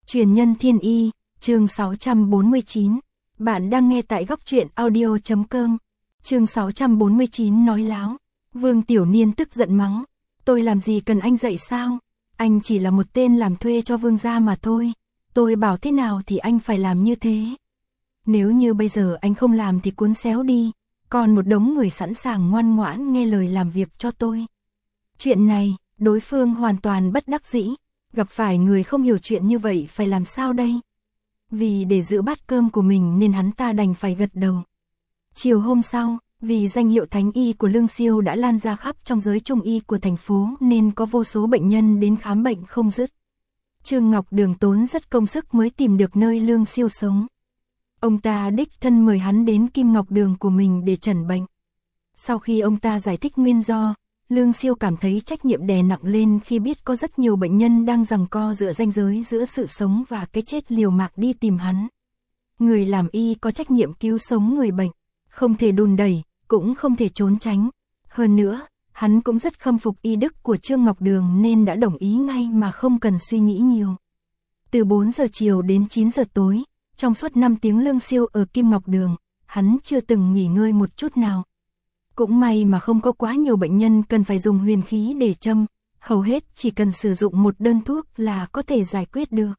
Truyền nhân thiên y, chương 649. Bạn đang nghe tại góc truyện audio.com. Chương 649 nói láo. Vương Tiểu Niên tức giận mắng. Tôi làm gì cần anh dạy sao? Anh chỉ là một tên làm thuê cho Vương gia mà thôi. Tôi bảo thế nào thì anh phải làm như thế. Nếu như bây giờ anh không làm thì cuốn xéo đi. Còn một đống người sẵn sàng ngoan ngoãn nghe lời làm việc cho tôi. Chuyện này, đối phương hoàn toàn bất đắc dĩ. Gặp phải người không hiểu chuyện như vậy phải làm sao đây? Vì để giữ bát cơm của mình nên hắn ta đành phải gật đầu. Chiều hôm sau, vì danh hiệu thánh y của Lương Siêu đã lan ra khắp trong giới trung y của thành phố nên có vô số bệnh nhân đến khám bệnh không dứt. Trương Ngọc Đường tốn rất công sức mới tìm được nơi Lương Siêu sống. Ông ta đích thân mời hắn đến Kim Ngọc Đường của mình để chẩn bệnh. Sau khi ông ta giải thích nguyên do, Lương Siêu cảm thấy trách nhiệm đè nặng lên khi biết có rất nhiều bệnh nhân đang giằng co giữa ranh giới giữa sự sống và cái chết liều mạng đi tìm hắn. Người làm y có trách nhiệm cứu sống người bệnh, không thể đùn đẩy, cũng không thể trốn tránh. Hơn nữa, hắn cũng rất khâm phục y đức của Trương Ngọc Đường nên đã đồng ý ngay mà không cần suy nghĩ nhiều. Từ 4 giờ chiều đến 9 giờ tối, trong suốt 5 tiếng Lương Siêu ở Kim Ngọc Đường, hắn chưa từng nghỉ ngơi một chút nào. Cũng may mà không có quá nhiều bệnh nhân cần phải dùng huyền khí để châm, hầu hết chỉ cần sử dụng một đơn thuốc là có thể giải quyết được.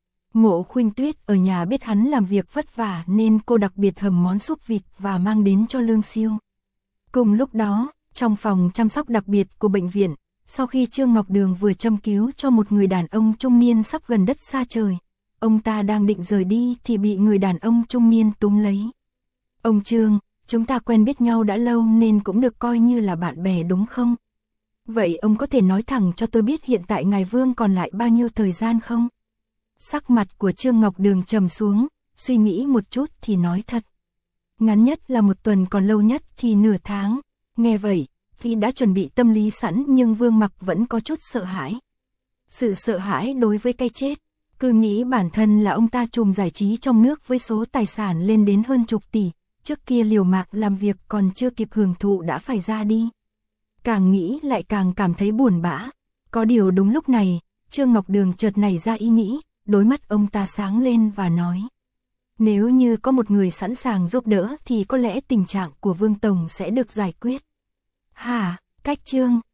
Mộ Khuynh Tuyết ở nhà biết hắn làm việc vất vả nên cô đặc biệt hầm món súp vịt và mang đến cho Lương Siêu. Cùng lúc đó, trong phòng chăm sóc đặc biệt của bệnh viện, sau khi Trương Ngọc Đường vừa châm cứu cho một người đàn ông trung niên sắp gần đất xa trời, ông ta đang định rời đi thì bị người đàn ông trung niên túm lấy. Ông Trương, chúng ta quen biết nhau đã lâu nên cũng được coi như là bạn bè đúng không? Vậy ông có thể nói thẳng cho tôi biết hiện tại ngài Vương còn lại bao nhiêu thời gian không? Sắc mặt của Trương Ngọc Đường trầm xuống, suy nghĩ một chút thì nói thật. Ngắn nhất là 1 tuần, còn lâu nhất thì nửa tháng. Nghe vậy, Phi đã chuẩn bị tâm lý sẵn nhưng Vương Mặc vẫn có chút sợ hãi. Sự sợ hãi đối với cái chết, cứ nghĩ bản thân là ông ta trùm giải trí trong nước với số tài sản lên đến hơn chục tỷ. Trước kia liều mạng làm việc còn chưa kịp hưởng thụ đã phải ra đi. Càng nghĩ lại càng cảm thấy buồn bã. Có điều đúng lúc này, Trương Ngọc Đường chợt nảy ra ý nghĩ, đôi mắt ông ta sáng lên và nói. Nếu như có một người sẵn sàng giúp đỡ thì có lẽ tình trạng của Vương Tổng sẽ được giải quyết. Hả, cách Trương,